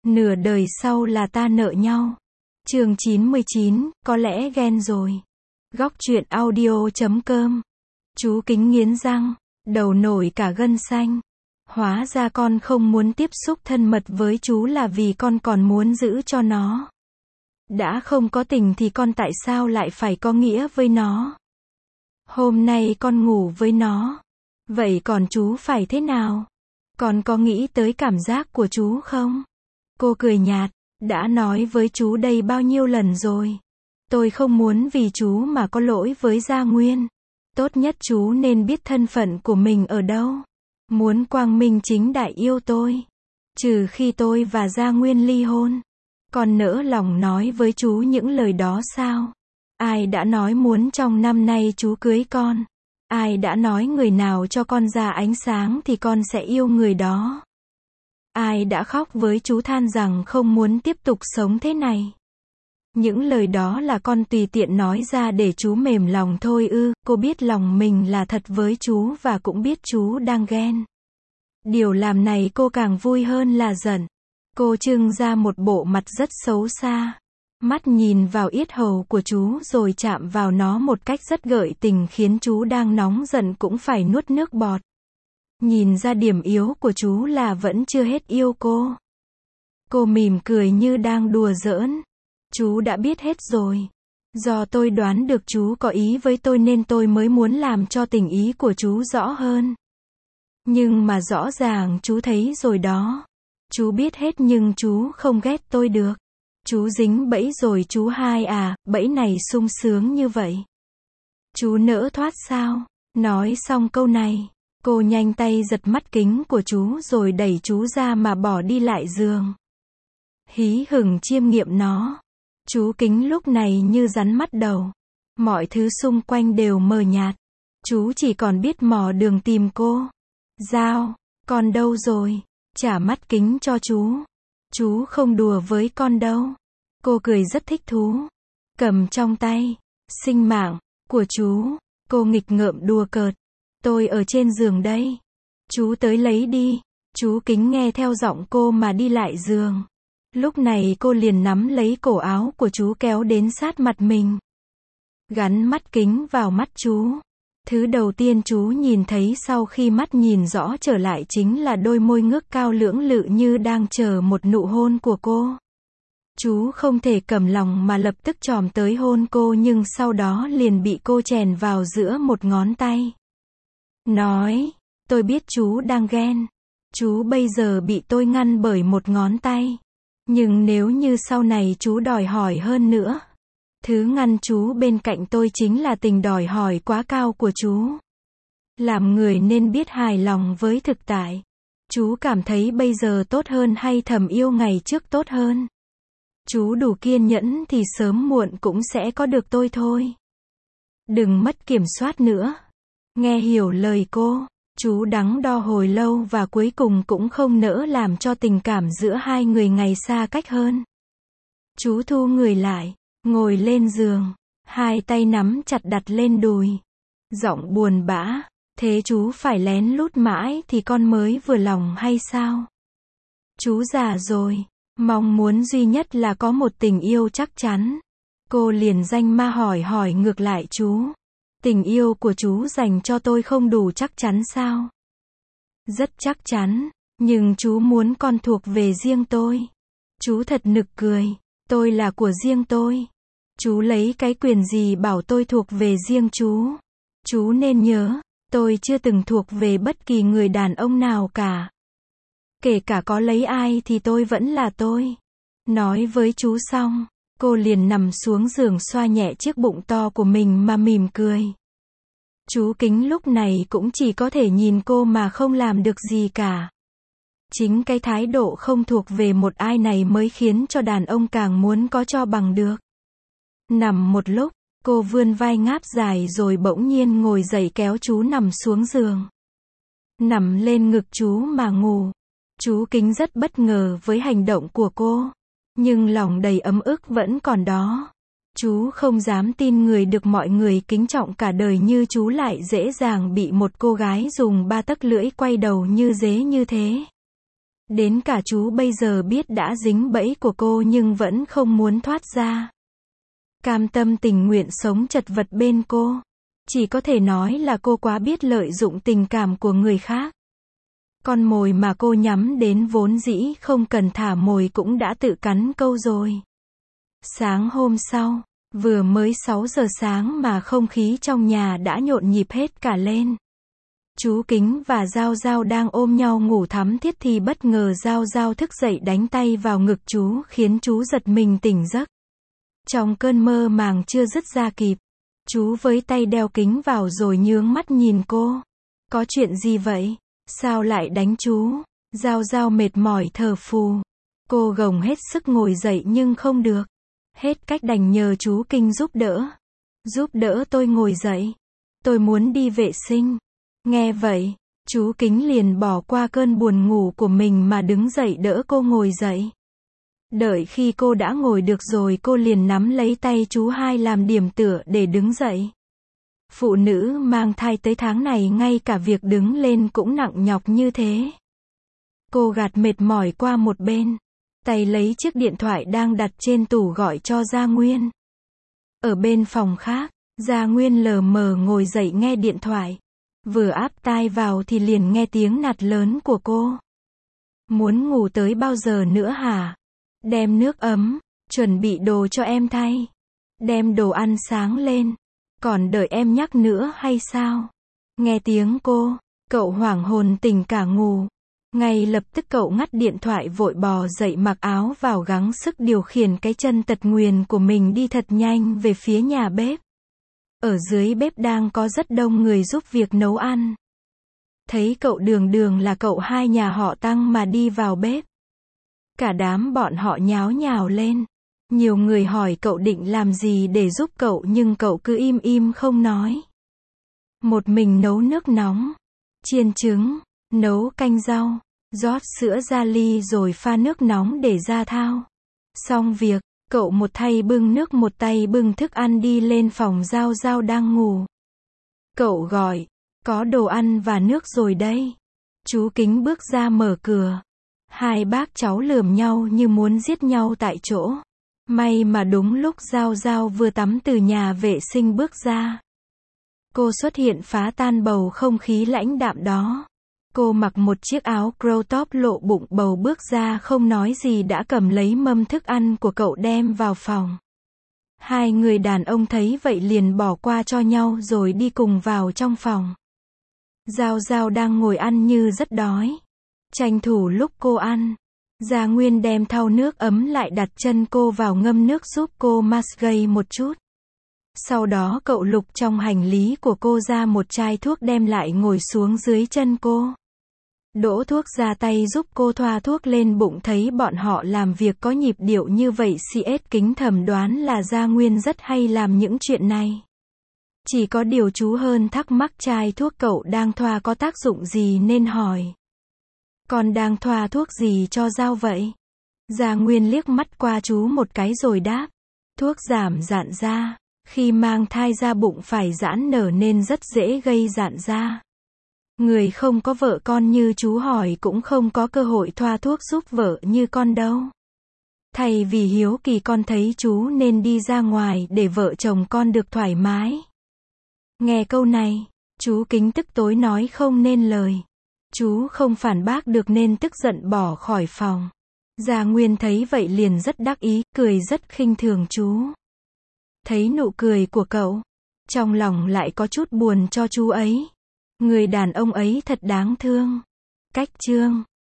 Nửa đời sau là ta nợ nhau. Chương 99, có lẽ ghen rồi. Góc truyện audio.com. Chú Kính nghiến răng, đầu nổi cả gân xanh. Hóa ra con không muốn tiếp xúc thân mật với chú là vì con còn muốn giữ cho nó. Đã không có tình thì con tại sao lại phải có nghĩa với nó? Hôm nay con ngủ với nó. Vậy còn chú phải thế nào? Con có nghĩ tới cảm giác của chú không? Cô cười nhạt, đã nói với chú đây bao nhiêu lần rồi. Tôi không muốn vì chú mà có lỗi với Gia Nguyên. Tốt nhất chú nên biết thân phận của mình ở đâu. Muốn quang minh chính đại yêu tôi. Trừ khi tôi và Gia Nguyên ly hôn. Con nỡ lòng nói với chú những lời đó sao? Ai đã nói muốn trong năm nay chú cưới con? Ai đã nói người nào cho con ra ánh sáng thì con sẽ yêu người đó? Ai đã khóc với chú than rằng không muốn tiếp tục sống thế này? Những lời đó là con tùy tiện nói ra để chú mềm lòng thôi ư? Cô biết lòng mình là thật với chú và cũng biết chú đang ghen. Điều làm này cô càng vui hơn là giận. Cô trưng ra một bộ mặt rất xấu xa. Mắt nhìn vào yết hầu của chú rồi chạm vào nó một cách rất gợi tình khiến chú đang nóng giận cũng phải nuốt nước bọt. Nhìn ra điểm yếu của chú là vẫn chưa hết yêu cô. Cô mỉm cười như đang đùa giỡn. Chú đã biết hết rồi. Do tôi đoán được chú có ý với tôi nên tôi mới muốn làm cho tình ý của chú rõ hơn. Nhưng mà rõ ràng chú thấy rồi đó. Chú biết hết nhưng chú không ghét tôi được. Chú dính bẫy rồi chú hai à, bẫy này sung sướng như vậy. Chú nỡ thoát sao? Nói xong câu này, cô nhanh tay giật mắt kính của chú rồi đẩy chú ra mà bỏ đi lại giường. Hí hửng chiêm nghiệm nó. Chú Kính lúc này như rắn mắt đầu. Mọi thứ xung quanh đều mờ nhạt. Chú chỉ còn biết mò đường tìm cô. Giao, con đâu rồi? Trả mắt kính cho chú. Chú không đùa với con đâu. Cô cười rất thích thú. Cầm trong tay. Sinh mạng của chú. Cô nghịch ngợm đùa cợt. Tôi ở trên giường đây. Chú tới lấy đi. Chú Kính nghe theo giọng cô mà đi lại giường. Lúc này cô liền nắm lấy cổ áo của chú kéo đến sát mặt mình. Gắn mắt kính vào mắt chú. Thứ đầu tiên chú nhìn thấy sau khi mắt nhìn rõ trở lại chính là đôi môi ngước cao lưỡng lự như đang chờ một nụ hôn của cô. Chú không thể cầm lòng mà lập tức chồm tới hôn cô nhưng sau đó liền bị cô chèn vào giữa một ngón tay. Nói, tôi biết chú đang ghen. Chú bây giờ bị tôi ngăn bởi một ngón tay. Nhưng nếu như sau này chú đòi hỏi hơn nữa. Thứ ngăn chú bên cạnh tôi chính là tình đòi hỏi quá cao của chú. Làm người nên biết hài lòng với thực tại. Chú cảm thấy bây giờ tốt hơn hay thầm yêu ngày trước tốt hơn? Chú đủ kiên nhẫn thì sớm muộn cũng sẽ có được tôi thôi. Đừng mất kiểm soát nữa. Nghe hiểu lời cô, chú đắn đo hồi lâu và cuối cùng cũng không nỡ làm cho tình cảm giữa hai người ngày xa cách hơn. Chú thu người lại, ngồi lên giường, hai tay nắm chặt đặt lên đùi. Giọng buồn bã, thế chú phải lén lút mãi thì con mới vừa lòng hay sao? Chú già rồi, mong muốn duy nhất là có một tình yêu chắc chắn. Cô liền danh ma hỏi ngược lại chú. Tình yêu của chú dành cho tôi không đủ chắc chắn sao? Rất chắc chắn, nhưng chú muốn con thuộc về riêng tôi. Chú thật nực cười, tôi là của riêng tôi. Chú lấy cái quyền gì bảo tôi thuộc về riêng chú? Chú nên nhớ, tôi chưa từng thuộc về bất kỳ người đàn ông nào cả. Kể cả có lấy ai thì tôi vẫn là tôi. Nói với chú xong, cô liền nằm xuống giường xoa nhẹ chiếc bụng to của mình mà mỉm cười. Chú Kính lúc này cũng chỉ có thể nhìn cô mà không làm được gì cả. Chính cái thái độ không thuộc về một ai này mới khiến cho đàn ông càng muốn có cho bằng được. Nằm một lúc, cô vươn vai ngáp dài rồi bỗng nhiên ngồi dậy kéo chú nằm xuống giường. Nằm lên ngực chú mà ngủ. Chú Kính rất bất ngờ với hành động của cô. Nhưng lòng đầy ấm ức vẫn còn đó. Chú không dám tin người được mọi người kính trọng cả đời như chú lại dễ dàng bị một cô gái dùng 3 tấc lưỡi quay đầu như dế như thế. Đến cả chú bây giờ biết đã dính bẫy của cô nhưng vẫn không muốn thoát ra. Cam tâm tình nguyện sống chật vật bên cô. Chỉ có thể nói là cô quá biết lợi dụng tình cảm của người khác. Con mồi mà cô nhắm đến vốn dĩ không cần thả mồi cũng đã tự cắn câu rồi. Sáng hôm sau, vừa mới 6 giờ sáng mà không khí trong nhà đã nhộn nhịp hết cả lên. Chú Kính và Giao Giao đang ôm nhau ngủ thắm thiết thì bất ngờ Giao Giao thức dậy đánh tay vào ngực chú khiến chú giật mình tỉnh giấc. Trong cơn mơ màng chưa dứt ra kịp, chú với tay đeo kính vào rồi nhướng mắt nhìn cô. Có chuyện gì vậy? Sao lại đánh chú? Giao Giao mệt mỏi thở phù. Cô gồng hết sức ngồi dậy nhưng không được. Hết cách đành nhờ chú Kinh giúp đỡ. Giúp đỡ tôi ngồi dậy. Tôi muốn đi vệ sinh. Nghe vậy, chú Kính liền bỏ qua cơn buồn ngủ của mình mà đứng dậy đỡ cô ngồi dậy. Đợi khi cô đã ngồi được rồi cô liền nắm lấy tay chú hai làm điểm tựa để đứng dậy. Phụ nữ mang thai tới tháng này ngay cả việc đứng lên cũng nặng nhọc như thế. Cô gạt mệt mỏi qua một bên. Tay lấy chiếc điện thoại đang đặt trên tủ gọi cho Gia Nguyên. Ở bên phòng khác, Gia Nguyên lờ mờ ngồi dậy nghe điện thoại. Vừa áp tai vào thì liền nghe tiếng nạt lớn của cô. Muốn ngủ tới bao giờ nữa hả? Đem nước ấm, chuẩn bị đồ cho em thay. Đem đồ ăn sáng lên. Còn đợi em nhắc nữa hay sao? Nghe tiếng cô, cậu hoảng hồn tỉnh cả ngủ. Ngay lập tức cậu ngắt điện thoại vội bò dậy mặc áo vào gắng sức điều khiển cái chân tật nguyền của mình đi thật nhanh về phía nhà bếp. Ở dưới bếp đang có rất đông người giúp việc nấu ăn. Thấy cậu đường đường là cậu hai nhà họ Tăng mà đi vào bếp. Cả đám bọn họ nháo nhào lên. Nhiều người hỏi cậu định làm gì để giúp cậu nhưng cậu cứ im im không nói. Một mình nấu nước nóng, chiên trứng, nấu canh rau, rót sữa ra ly rồi pha nước nóng để ra thao. Xong việc, cậu một tay bưng nước một tay bưng thức ăn đi lên phòng Giao Giao đang ngủ. Cậu gọi, có đồ ăn và nước rồi đây. Chú Kính bước ra mở cửa. Hai bác cháu lườm nhau như muốn giết nhau tại chỗ. May mà đúng lúc Giao Giao vừa tắm từ nhà vệ sinh bước ra. Cô xuất hiện phá tan bầu không khí lãnh đạm đó. Cô mặc một chiếc áo crop top lộ bụng bầu bước ra không nói gì đã cầm lấy mâm thức ăn của cậu đem vào phòng. Hai người đàn ông thấy vậy liền bỏ qua cho nhau rồi đi cùng vào trong phòng. Giao Giao đang ngồi ăn như rất đói. Tranh thủ lúc cô ăn, Gia Nguyên đem thau nước ấm lại đặt chân cô vào ngâm nước giúp cô massage một chút. Sau đó cậu lục trong hành lý của cô ra một chai thuốc đem lại ngồi xuống dưới chân cô. Đổ thuốc ra tay giúp cô thoa thuốc lên bụng thấy bọn họ làm việc có nhịp điệu như vậy CS Kính thầm đoán là Gia Nguyên rất hay làm những chuyện này. Chỉ có điều chú hơn thắc mắc chai thuốc cậu đang thoa có tác dụng gì nên hỏi. Con đang thoa thuốc gì cho Giao vậy? Gia Nguyên liếc mắt qua chú một cái rồi đáp. Thuốc giảm rạn da. Khi mang thai ra bụng phải giãn nở nên rất dễ gây rạn da. Người không có vợ con như chú hỏi cũng không có cơ hội thoa thuốc giúp vợ như con đâu. Thay vì hiếu kỳ con thấy chú nên đi ra ngoài để vợ chồng con được thoải mái. Nghe câu này, chú Kính tức tối nói không nên lời. Chú không phản bác được nên tức giận bỏ khỏi phòng. Gia Nguyên thấy vậy liền rất đắc ý, cười rất khinh thường chú. Thấy nụ cười của cậu, trong lòng lại có chút buồn cho chú ấy. Người đàn ông ấy thật đáng thương. Cách chương